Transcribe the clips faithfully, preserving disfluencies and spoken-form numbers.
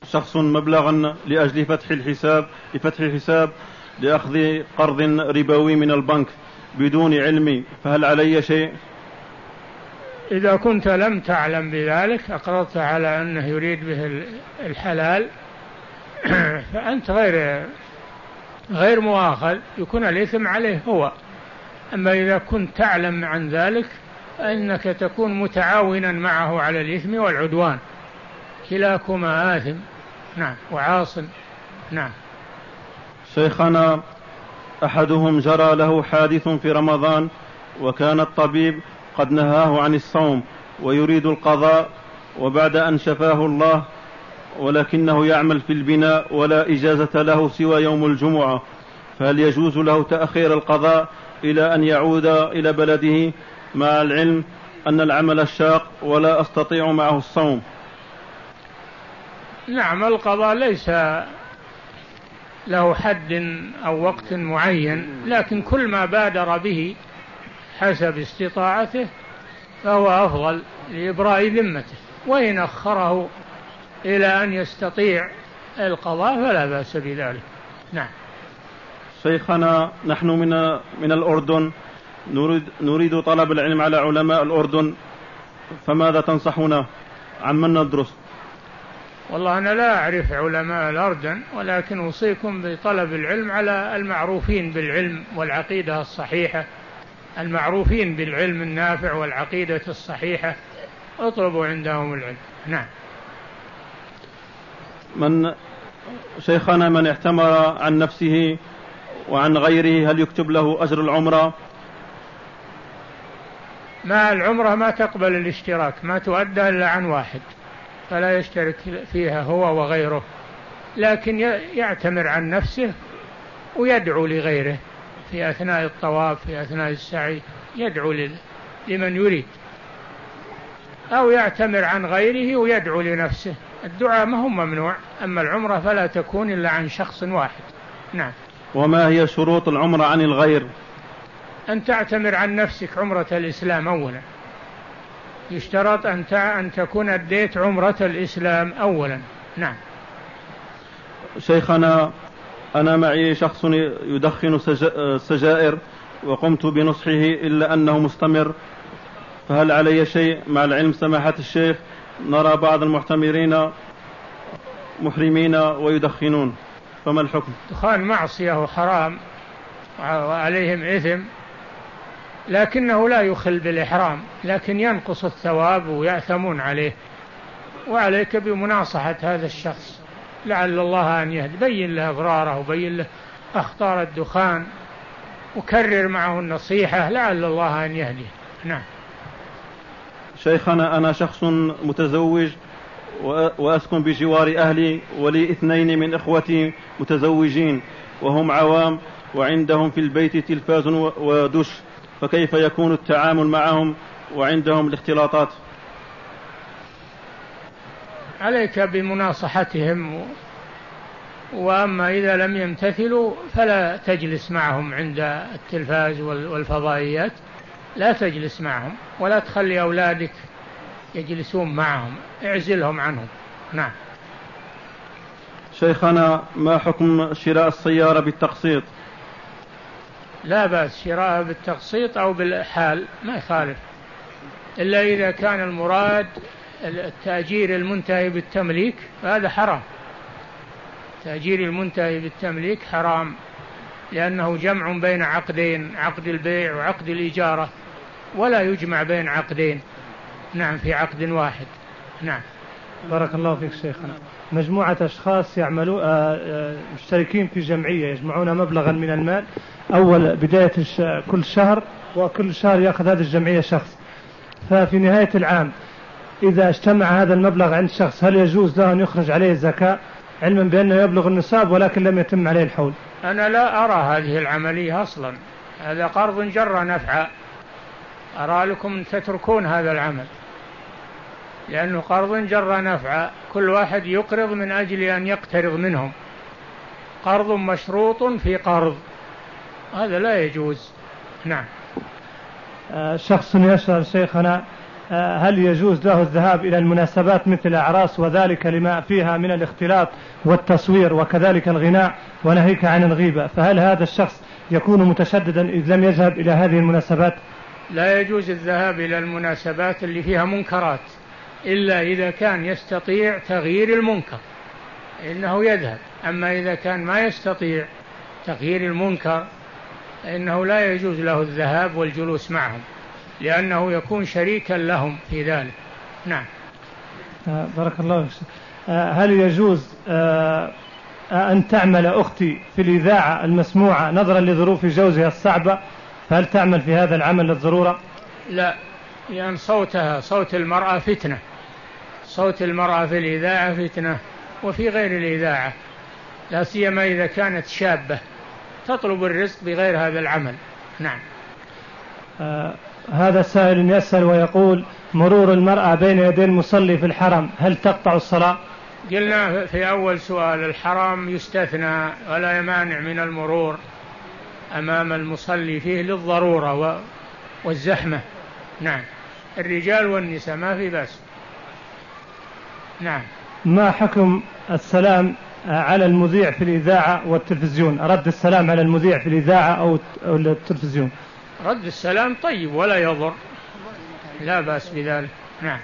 شخص مبلغا لأجل فتح الحساب لفتح الحساب لأخذ قرض ربوي من البنك بدون علمي، فهل علي شيء؟ إذا كنت لم تعلم بذلك أقررت على أنه يريد به الحلال فأنت غير غير مؤاخذ، يكون الإثم عليه هو. أما إذا كنت تعلم عن ذلك فإنك تكون متعاونا معه على الإثم والعدوان، كلاكما آثم نعم وعاص. نعم. شيخنا، أحدهم جرى له حادث في رمضان وكان الطبيب قد نهاه عن الصوم ويريد القضاء، وبعد أن شفاه الله، ولكنه يعمل في البناء ولا إجازة له سوى يوم الجمعة، فهل يجوز له تأخير القضاء إلى أن يعود إلى بلده مع العلم أن العمل الشاق ولا أستطيع معه الصوم؟ نعم، القضاء ليس له حد أو وقت معين، لكن كل ما بادر به حسب استطاعته فهو أفضل لإبراء ذمته، وإن أخره إلى أن يستطيع القضاء فلا بأس بذلك. نعم. شيخنا، نحن من من الأردن نريد نريد طلب العلم على علماء الأردن، فماذا تنصحنا؟ عمن ندرس؟ والله أنا لا أعرف علماء الأردن، ولكن أوصيكم بطلب العلم على المعروفين بالعلم والعقيدة الصحيحة، المعروفين بالعلم النافع والعقيدة الصحيحة، اطلبوا عندهم العلم. نعم. من شيخنا، من اعتمر عن نفسه وعن غيره هل يكتب له أجر العمرة؟ ما العمرة ما تقبل الاشتراك، ما تؤدى إلا عن واحد، فلا يشترك فيها هو وغيره، لكن يعتمر عن نفسه ويدعو لغيره في أثناء الطواف، في أثناء السعي يدعو لمن يريد، أو يعتمر عن غيره ويدعو لنفسه. الدعاء ما هو ممنوع، أما العمرة فلا تكون إلا عن شخص واحد. نعم. وما هي شروط العمرة عن الغير؟ أن تعتمر عن نفسك عمرة الإسلام أولا، يشترط أن أن تكون أديت عمرة الإسلام أولا. نعم. شيخنا، أنا معي شخص يدخن سجائر وقمت بنصحه إلا أنه مستمر، فهل علي شيء؟ مع العلم سماحة الشيخ نرى بعض المحتمرين محرمين ويدخنون، فما الحكم؟ دخان معصية وحرام وعليهم إثم، لكنه لا يخل بالإحرام، لكن ينقص الثواب ويأثمون عليه، وعليك بمناصحة هذا الشخص لعل الله أن يهدي، بين له أضراره وبين له أخطار الدخان وكرر معه النصيحة لعل الله أن يهدي. نعم. شيخنا، أنا شخص متزوج وأسكن بجوار أهلي، ولي اثنين من إخوتي متزوجين وهم عوام وعندهم في البيت تلفاز ودش، فكيف يكون التعامل معهم وعندهم الاختلاطات؟ عليك بمناصحتهم، وأما إذا لم يمتثلوا فلا تجلس معهم عند التلفاز والفضائيات، لا تجلس معهم ولا تخلي أولادك يجلسون معهم، اعزلهم عنهم. نعم. شيخنا، ما حكم شراء السيارة بالتقسيط؟ لا بأس شراءها بالتقسيط أو بالحال، ما يخالف، إلا إذا كان المراد التأجير المنتهي بالتمليك فهذا حرام. تأجير المنتهي بالتمليك حرام، لأنه جمع بين عقدين، عقد البيع وعقد الإجارة، ولا يجمع بين عقدين. نعم، في عقد واحد. نعم. بارك الله فيك شيخنا. مجموعة أشخاص يعملون مشتركين في جمعية، يجمعون مبلغا من المال أول بداية كل شهر، وكل شهر يأخذ هذه الجمعية شخص، ففي نهاية العام إذا اجتمع هذا المبلغ عند شخص هل يجوز له أن يخرج عليه الزكاة، علما بأنه يبلغ النصاب ولكن لم يتم عليه الحول؟ أنا لا أرى هذه العملية أصلا، هذا قرض جر نفعا، أرى لكم أن تتركون هذا العمل، لأنه قرض جر نفعا، كل واحد يقرض من أجل أن يقترض منهم، قرض مشروط في قرض، هذا لا يجوز. نعم. شخص يسأل شيخنا هل يجوز له الذهاب إلى المناسبات مثل الأعراس وذلك لما فيها من الاختلاط والتصوير وكذلك الغناء وناهيك عن الغيبة، فهل هذا الشخص يكون متشددا إذ لم يذهب إلى هذه المناسبات؟ لا يجوز الذهاب إلى المناسبات اللي فيها منكرات إلا إذا كان يستطيع تغيير المنكر إنه يذهب، أما إذا كان ما يستطيع تغيير المنكر فإنه لا يجوز له الذهاب والجلوس معهم لأنه يكون شريكا لهم في ذلك. نعم. آه بارك الله فيك. آه هل يجوز آه أن تعمل أختي في الإذاعة المسموعة نظرا لظروف جوزها الصعبة، فهل تعمل في هذا العمل للضرورة؟ لا، لأن صوتها صوت المرأة فتنة، صوت المرأة في الإذاعة فتنة وفي غير الإذاعة، لا سيما إذا كانت شابة تطلب الرزق بغير هذا العمل. نعم. آه هذا سائل يسأل ويقول: مرور المرأة بين يدي المصلي في الحرم هل تقطع الصلاة؟ قلنا في أول سؤال الحرام يستثنى ولا يمانع من المرور أمام المصلي فيه للضرورة والزحمة. نعم. الرجال والنساء ما في بأس. نعم. ما حكم السلام على المذيع في الإذاعة والتلفزيون؟ رد السلام على المذيع في الإذاعة أو التلفزيون؟ رد السلام طيب ولا يضر، لا بأس بذلك. نعم.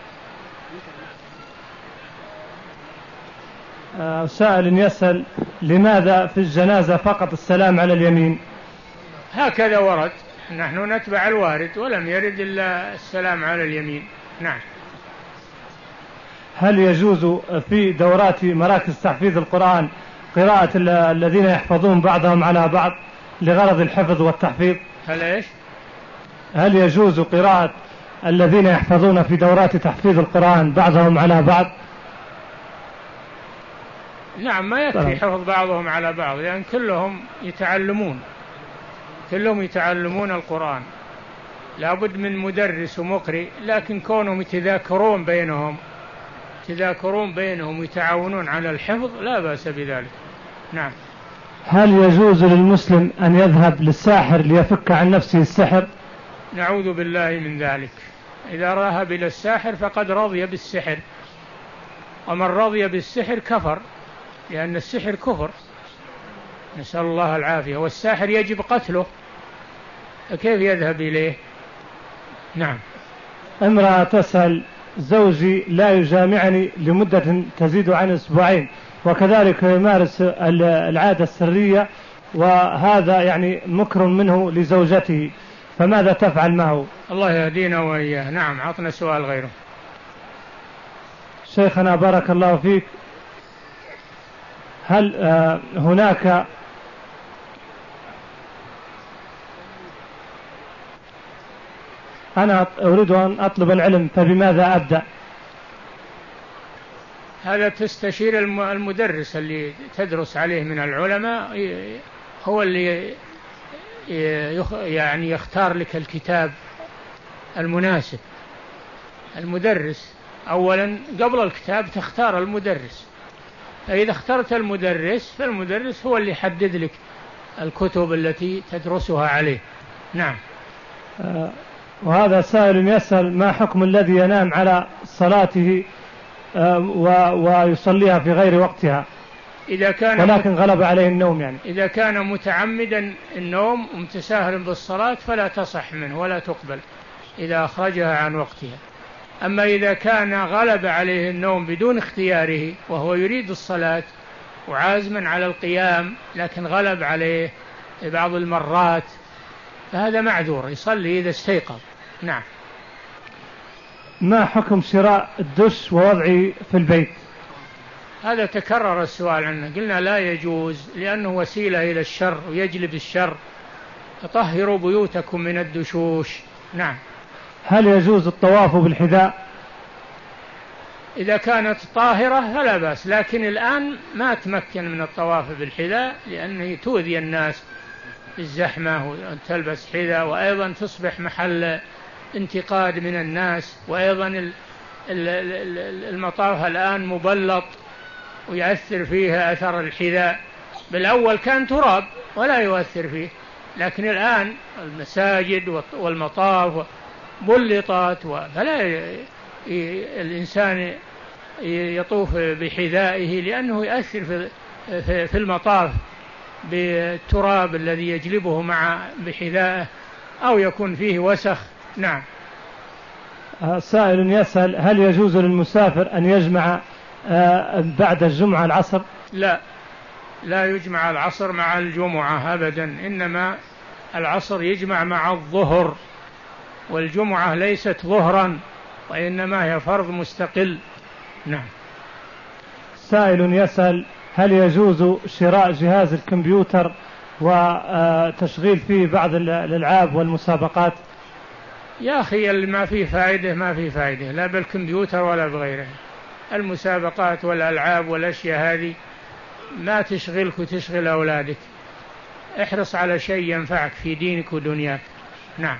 آه سائل يسأل: لماذا في الجنازة فقط السلام على اليمين؟ هكذا ورد، نحن نتبع الوارد ولم يرد إلا السلام على اليمين. نعم. هل يجوز في دورات مراكز تحفيظ القرآن قراءة الذين يحفظون بعضهم على بعض لغرض الحفظ والتحفيظ؟ هل إيش؟ هل يجوز قراءة الذين يحفظون في دورات تحفيظ القرآن بعضهم على بعض؟ نعم، ما يكفي حفظ بعضهم على بعض لأن يعني كلهم يتعلمون كلهم يتعلمون القرآن، لابد من مدرس ومقرئ، لكن كونهم يتذاكرون بينهم يتذاكرون بينهم ويتعاونون على الحفظ لا بأس بذلك. نعم. هل يجوز للمسلم أن يذهب للساحر ليفك عن نفسه السحر؟ نعوذ بالله من ذلك، إذا ذهب إلى الساحر فقد رضي بالسحر، ومن رضي بالسحر كفر، لأن السحر كفر، نسأل الله العافية، والساحر يجب قتله، كيف يذهب إليه؟ نعم. امرأة تسأل: زوجي لا يجامعني لمدة تزيد عن أسبوعين وكذلك يمارس العادة السرية، وهذا يعني مكر منه لزوجته، فماذا تفعل معه؟ الله يهدينا وإياه. نعم. عطنا سؤال غيره. شيخنا بارك الله فيك، هل آه هناك أنا أريد أن أطلب العلم فبماذا أبدأ؟ هذا تستشير المدرس اللي تدرس عليه من العلماء، هو اللي يعني يختار لك الكتاب المناسب. المدرس أولا قبل الكتاب تختار المدرس، فإذا اخترت المدرس فالمدرس هو اللي يحدد لك الكتب التي تدرسها عليه. نعم. آه وهذا سائل يسأل: ما حكم الذي ينام على صلاته آه ويصليها في غير وقتها إذا كان ولكن غلب عليه النوم؟ يعني إذا كان متعمدا النوم ومتساهلا بالصلاة فلا تصح منه ولا تقبل إذا أخرجها عن وقتها. أما إذا كان غلب عليه النوم بدون اختياره وهو يريد الصلاة وعازما على القيام لكن غلب عليه بعض المرات فهذا معذور، يصلي إذا استيقظ. نعم. ما حكم شراء الدش ووضعه في البيت؟ هذا تكرر السؤال عنه، قلنا لا يجوز لأنه وسيلة إلى الشر ويجلب الشر، فطهروا بيوتكم من الدشوش. نعم. هل يجوز الطواف بالحذاء؟ إذا كانت طاهرة فلا بأس، لكن الآن ما تمكن من الطواف بالحذاء لأنه تؤذي الناس بالزحمة وتلبس حذاء، وأيضا تصبح محل انتقاد من الناس، وأيضا المطاف الآن مبلط ويؤثر فيها أثر الحذاء. بالأول كان تراب ولا يؤثر فيه، لكن الآن المساجد والمطاف بلطت، فلا الإنسان يطوف بحذائه لأنه يؤثر في المطاف بالتراب الذي يجلبه مع بحذائه أو يكون فيه وسخ. نعم. سائل يسأل: هل يجوز للمسافر أن يجمع بعد الجمعة العصر؟ لا، لا يجمع العصر مع الجمعة أبدا، إنما العصر يجمع مع الظهر، والجمعة ليست ظهرا وإنما هي فرض مستقل. نعم. سائل يسأل: هل يجوز شراء جهاز الكمبيوتر وتشغيل فيه بعض الألعاب والمسابقات؟ يا أخي اللي ما فيه فائدة ما فيه فائدة، لا بالكمبيوتر ولا بغيره. المسابقات والألعاب والأشياء هذه ما تشغلك وتشغل أولادك، احرص على شيء ينفعك في دينك ودنياك. نعم.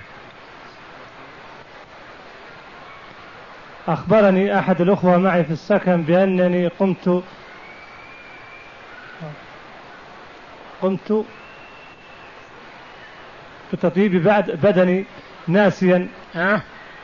أخبرني أحد الأخوة معي في السكن بأنني قمت قمت بتطيب بعد بدني ناسيا ها؟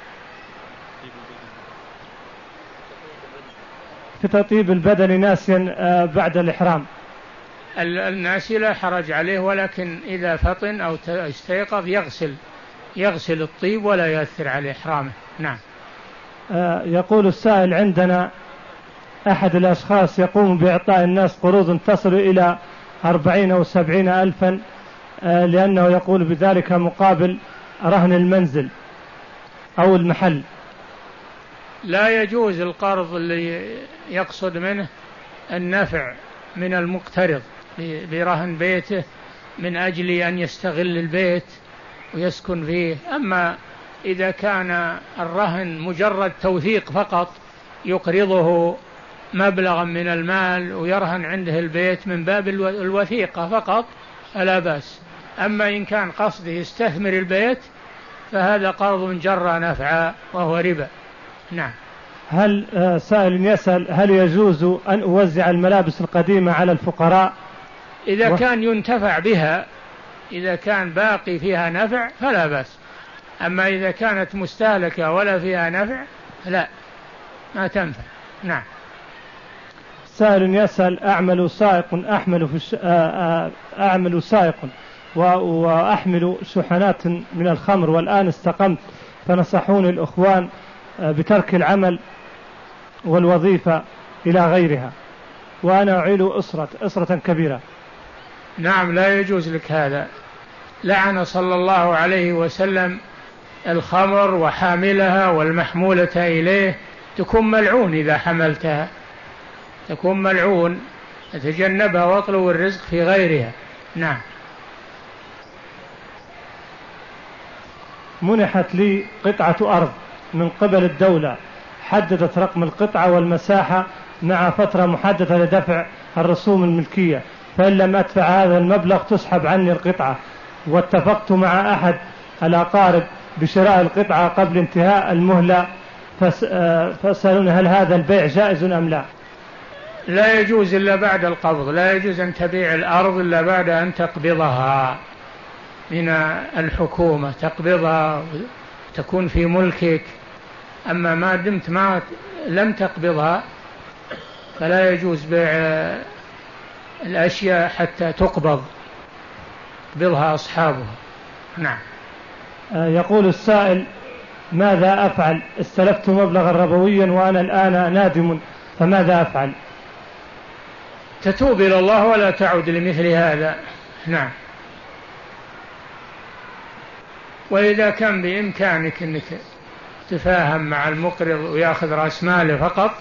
في تطيب البدن ناسيا بعد الإحرام. الناسي لا حرج عليه، ولكن إذا فطن أو استيقظ يغسل يغسل الطيب ولا يؤثر على إحرامه. نعم. يقول السائل: عندنا أحد الأشخاص يقوم بإعطاء الناس قروض تصل إلى أربعين أو سبعين ألفا، لأنه يقول بذلك مقابل رهن المنزل أو المحل. لا يجوز القرض اللي يقصد منه النفع من المقترض برهن بيته من أجل أن يستغل البيت ويسكن فيه. أما إذا كان الرهن مجرد توثيق فقط، يقرضه مبلغا من المال ويرهن عنده البيت من باب الوثيقة فقط فلا بأس. أما إن كان قصده يستثمر البيت فهذا قرض جرى نفعا وهو ربا. نعم. هل سائل يسأل: هل يجوز أن أوزع الملابس القديمة على الفقراء؟ إذا و... كان ينتفع بها، إذا كان باقي فيها نفع فلا بأس. أما إذا كانت مستهلكة ولا فيها نفع لا، ما تنفع. نعم. سائل يسأل: أعمل سائق أحمل في الش... أعمل سائق وأحمل شحنات من الخمر، والآن استقمت، فنصحوني الأخوان بترك العمل والوظيفة إلى غيرها، وأنا أعيل أسرة أسرة كبيرة. نعم، لا يجوز لك هذا. لعن صلى الله عليه وسلم الخمر وحاملها والمحمولة إليه، تكون ملعون إذا حملتها، تكون ملعون، تجنبها واطلب الرزق في غيرها. نعم. منحت لي قطعة أرض من قبل الدولة، حددت رقم القطعة والمساحة مع فترة محددة لدفع الرسوم الملكية، فإن لم أدفع هذا المبلغ تسحب عني القطعة، واتفقت مع أحد الأقارب بشراء القطعة قبل انتهاء المهلة، فسألون هل هذا البيع جائز أم لا؟ لا يجوز إلا بعد القبض، لا يجوز أن تبيع الأرض إلا بعد أن تقبضها من الحكومة، تقبضها تكون في ملكك. أما ما دمت ما لم تقبضها فلا يجوز بيع الأشياء حتى تقبض، يقبضها أصحابها. نعم. يقول السائل: ماذا أفعل؟ استلفت مبلغا ربويا وأنا الآن نادم، فماذا أفعل؟ تتوب إلى الله ولا تعود لمثل هذا. نعم. وإذا كان بإمكانك أنك تفاهم مع المقرض ويأخذ رأس ماله فقط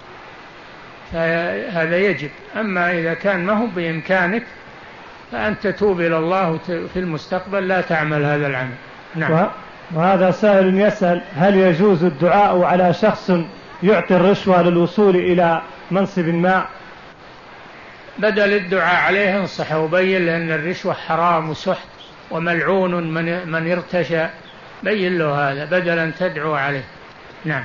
فهذا يجب. أما إذا كان ما هو بإمكانك فأنت تتوب إلى الله في المستقبل لا تعمل هذا العمل. نعم. وهذا سائل يسأل: هل يجوز الدعاء على شخص يعطي الرشوة للوصول إلى منصب ما؟ بدل الدعاء عليه انصحه وبين له أن الرشوة حرام وسحت وملعون من من ارتشى، بين له هذا بدل أن تدعو عليه. نعم.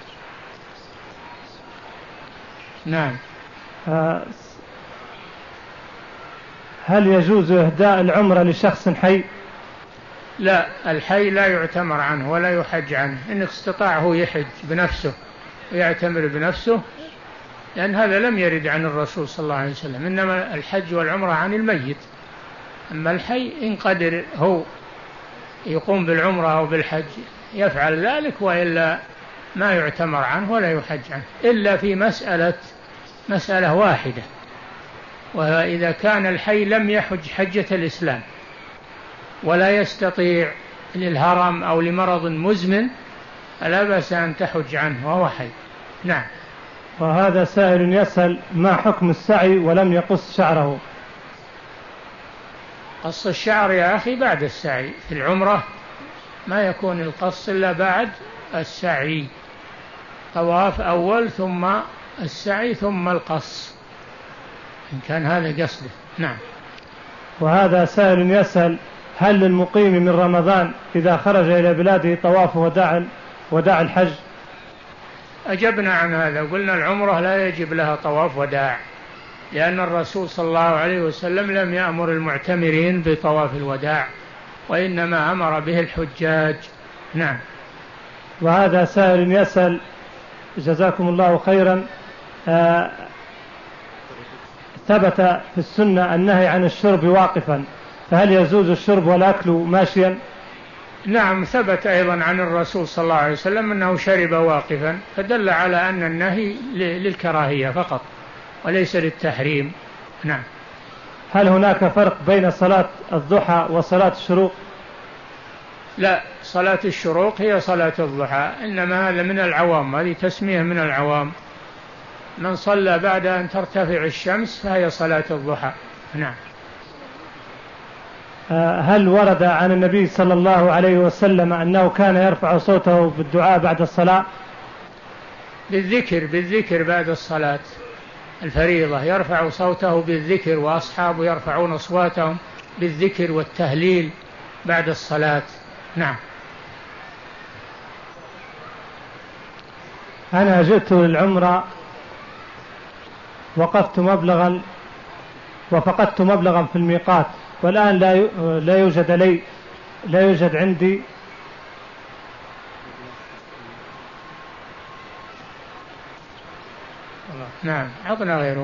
نعم. هل يجوز إهداء العمرة لشخص حي؟ لا، الحي لا يعتمر عنه ولا يحج عنه. إن استطاع هو يحج بنفسه ويعتمر بنفسه، لأن هذا لم يرد عن الرسول صلى الله عليه وسلم، إنما الحج والعمرة عن الميت. أما الحي إن قدر هو يقوم بالعمرة أو بالحج يفعل ذلك، وإلا ما يعتمر عنه ولا يحج عنه، إلا في مسألة مسألة واحدة، وإذا كان الحي لم يحج حجة الإسلام ولا يستطيع للهرم أو لمرض مزمن فلا بأس أن تحج عنه وهو حي. نعم. وهذا سائل يسأل: ما حكم السعي ولم يقص شعره؟ قص الشعر يا أخي بعد السعي. في العمرة ما يكون القص إلا بعد السعي، طواف أول ثم السعي ثم القص، إن كان هذا قصده. نعم. وهذا سائل يسأل: هل للمقيم من رمضان إذا خرج إلى بلاده طواف وداع وداع الحج؟ أجبنا عن هذا، قلنا العمرة لا يجب لها طواف وداع، لأن الرسول صلى الله عليه وسلم لم يأمر المعتمرين بطواف الوداع، وإنما أمر به الحجاج. نعم. وهذا سائل يسأل: جزاكم الله خيرا، آه ثبت في السنة النهي عن الشرب واقفا، فهل يجوز الشرب والأكل ماشيا؟ نعم، ثبت أيضا عن الرسول صلى الله عليه وسلم أنه شرب واقفا، فدل على أن النهي للكراهية فقط وليس للتحريم. نعم. هل هناك فرق بين صلاة الضحى وصلاة الشروق؟ لا، صلاة الشروق هي صلاة الضحى، إنما هذا من العوام، هذه تسمية من العوام. من صلى بعد أن ترتفع الشمس فهي صلاة الضحى. نعم. هل ورد عن النبي صلى الله عليه وسلم أنه كان يرفع صوته بالدعاء بعد الصلاة؟ بالذكر بالذكر بعد الصلاة الفريضة يرفع صوته بالذكر، وأصحابه يرفعون أصواتهم بالذكر والتهليل بعد الصلاة. نعم. أنا جئت للعمرة وقفت مبلغا وفقدت مبلغا في الميقات، والآن لا لا يوجد لي لا يوجد عندي نعم. عطنا غيره.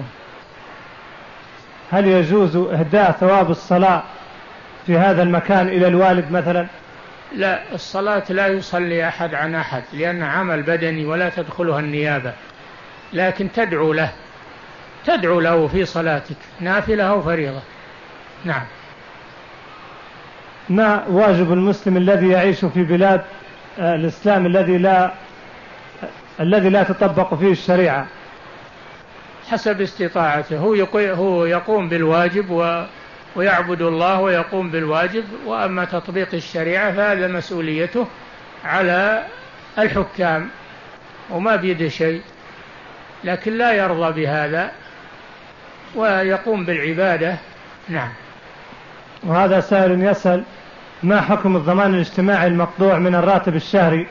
هل يجوز إهداء ثواب الصلاة في هذا المكان إلى الوالد مثلا؟ لا، الصلاة لا يصلي أحد عن أحد، لأنه عمل بدني ولا تدخلها النيابة، لكن تدعو له تدعو له في صلاتك، نافلة أو فريضة. نعم. ما واجب المسلم الذي يعيش في بلاد الإسلام الذي لا الذي لا تطبق فيه الشريعة؟ حسب استطاعته، هو يقوم بالواجب و ويعبد الله ويقوم بالواجب، وأما تطبيق الشريعة فهذا مسؤوليته على الحكام وما بيده شيء، لكن لا يرضى بهذا ويقوم بالعبادة. نعم. وهذا سائل يسأل: ما حكم الضمان الاجتماعي المقطوع من الراتب الشهري؟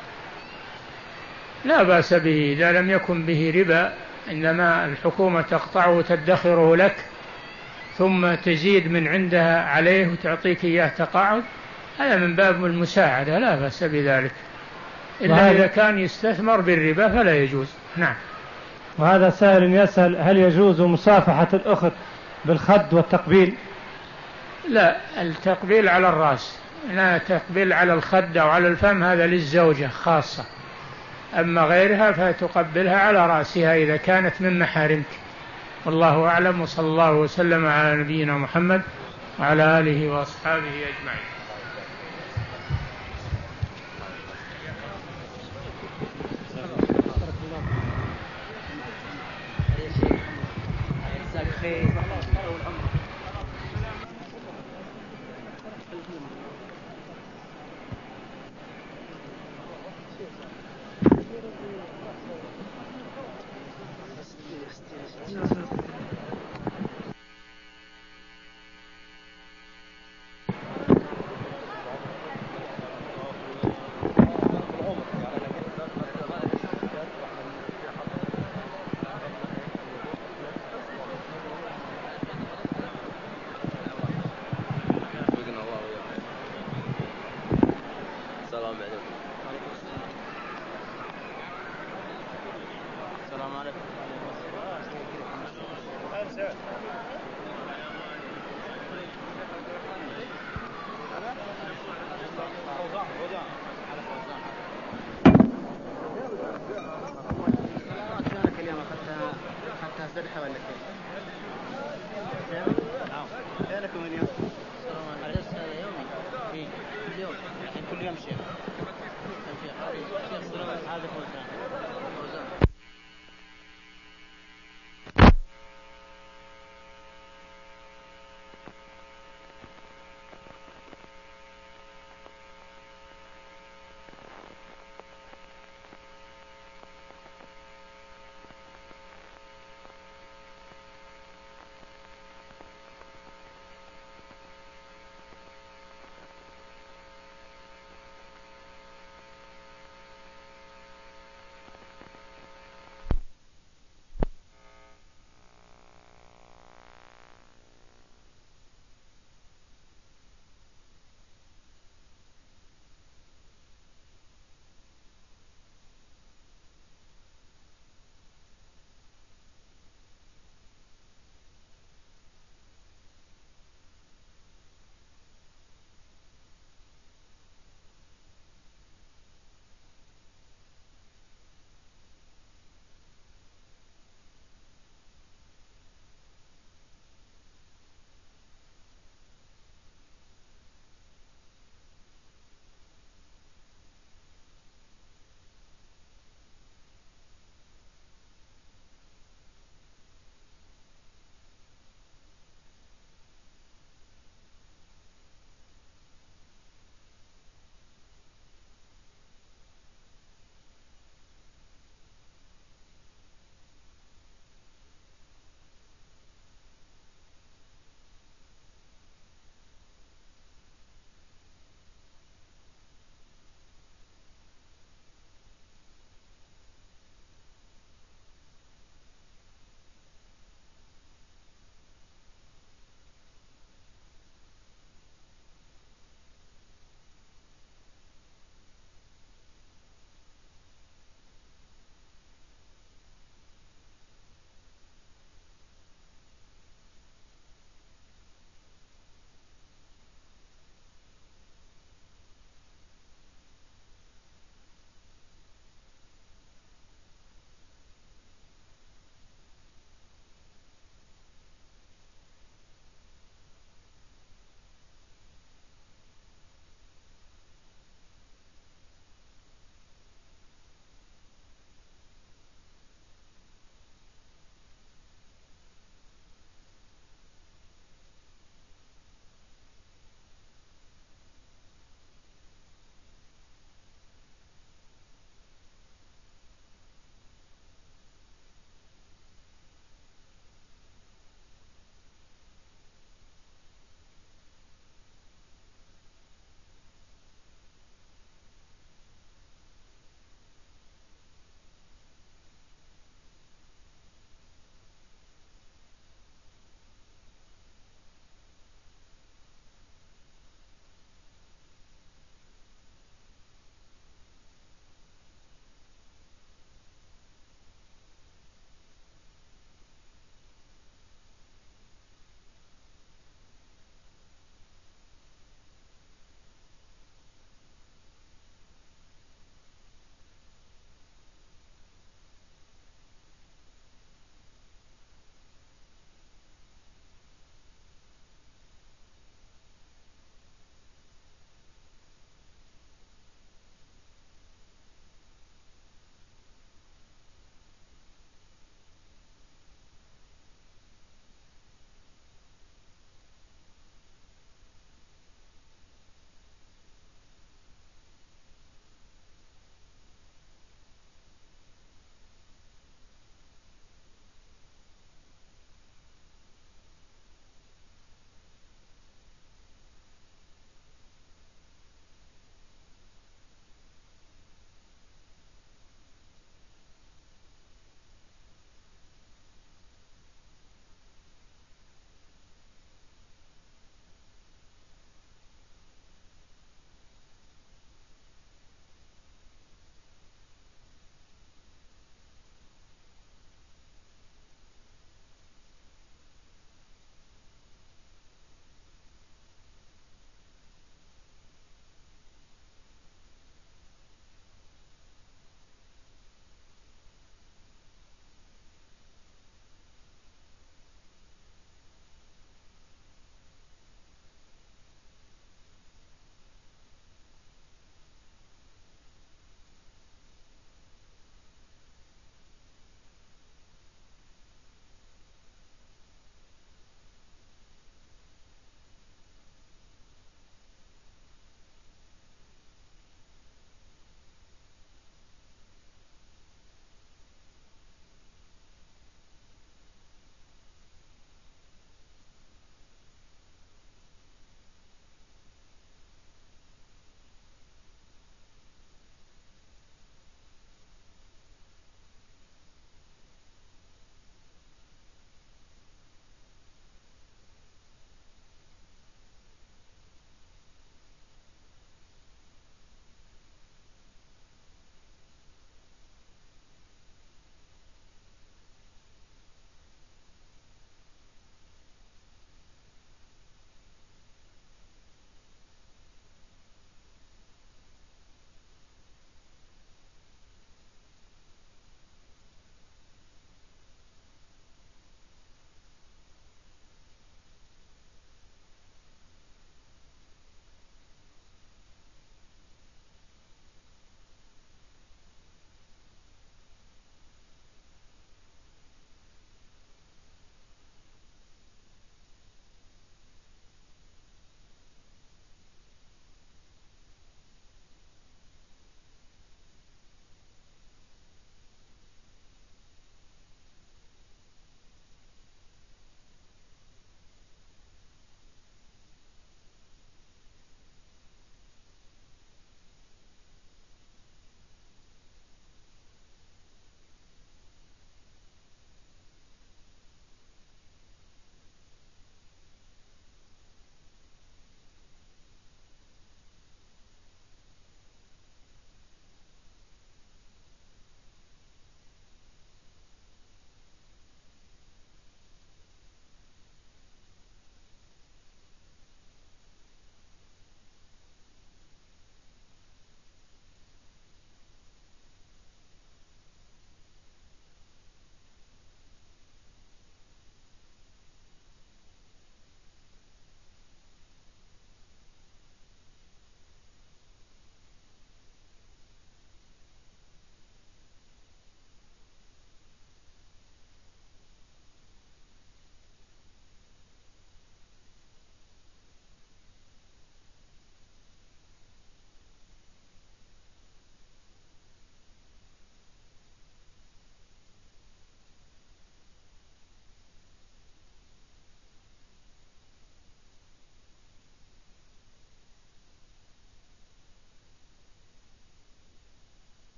لا بأس به إذا لم يكن به ربا، إنما الحكومة تقطعه وتدخره لك ثم تزيد من عندها عليه وتعطيك إياه تقاعد، هذا من باب المساعدة، لا بأس بذلك، إلا إذا كان يستثمر بالربا فلا يجوز. نعم. وهذا سائل يسأل: هل يجوز مصافحة الأخت بالخد والتقبيل؟ لا، التقبيل على الرأس، لا التقبيل على الخد أو على الفم، هذا للزوجة خاصة، أما غيرها فتقبلها على رأسها إذا كانت من محارمك. والله أعلم، وصلى الله وسلم على نبينا محمد وعلى آله وأصحابه أجمعين.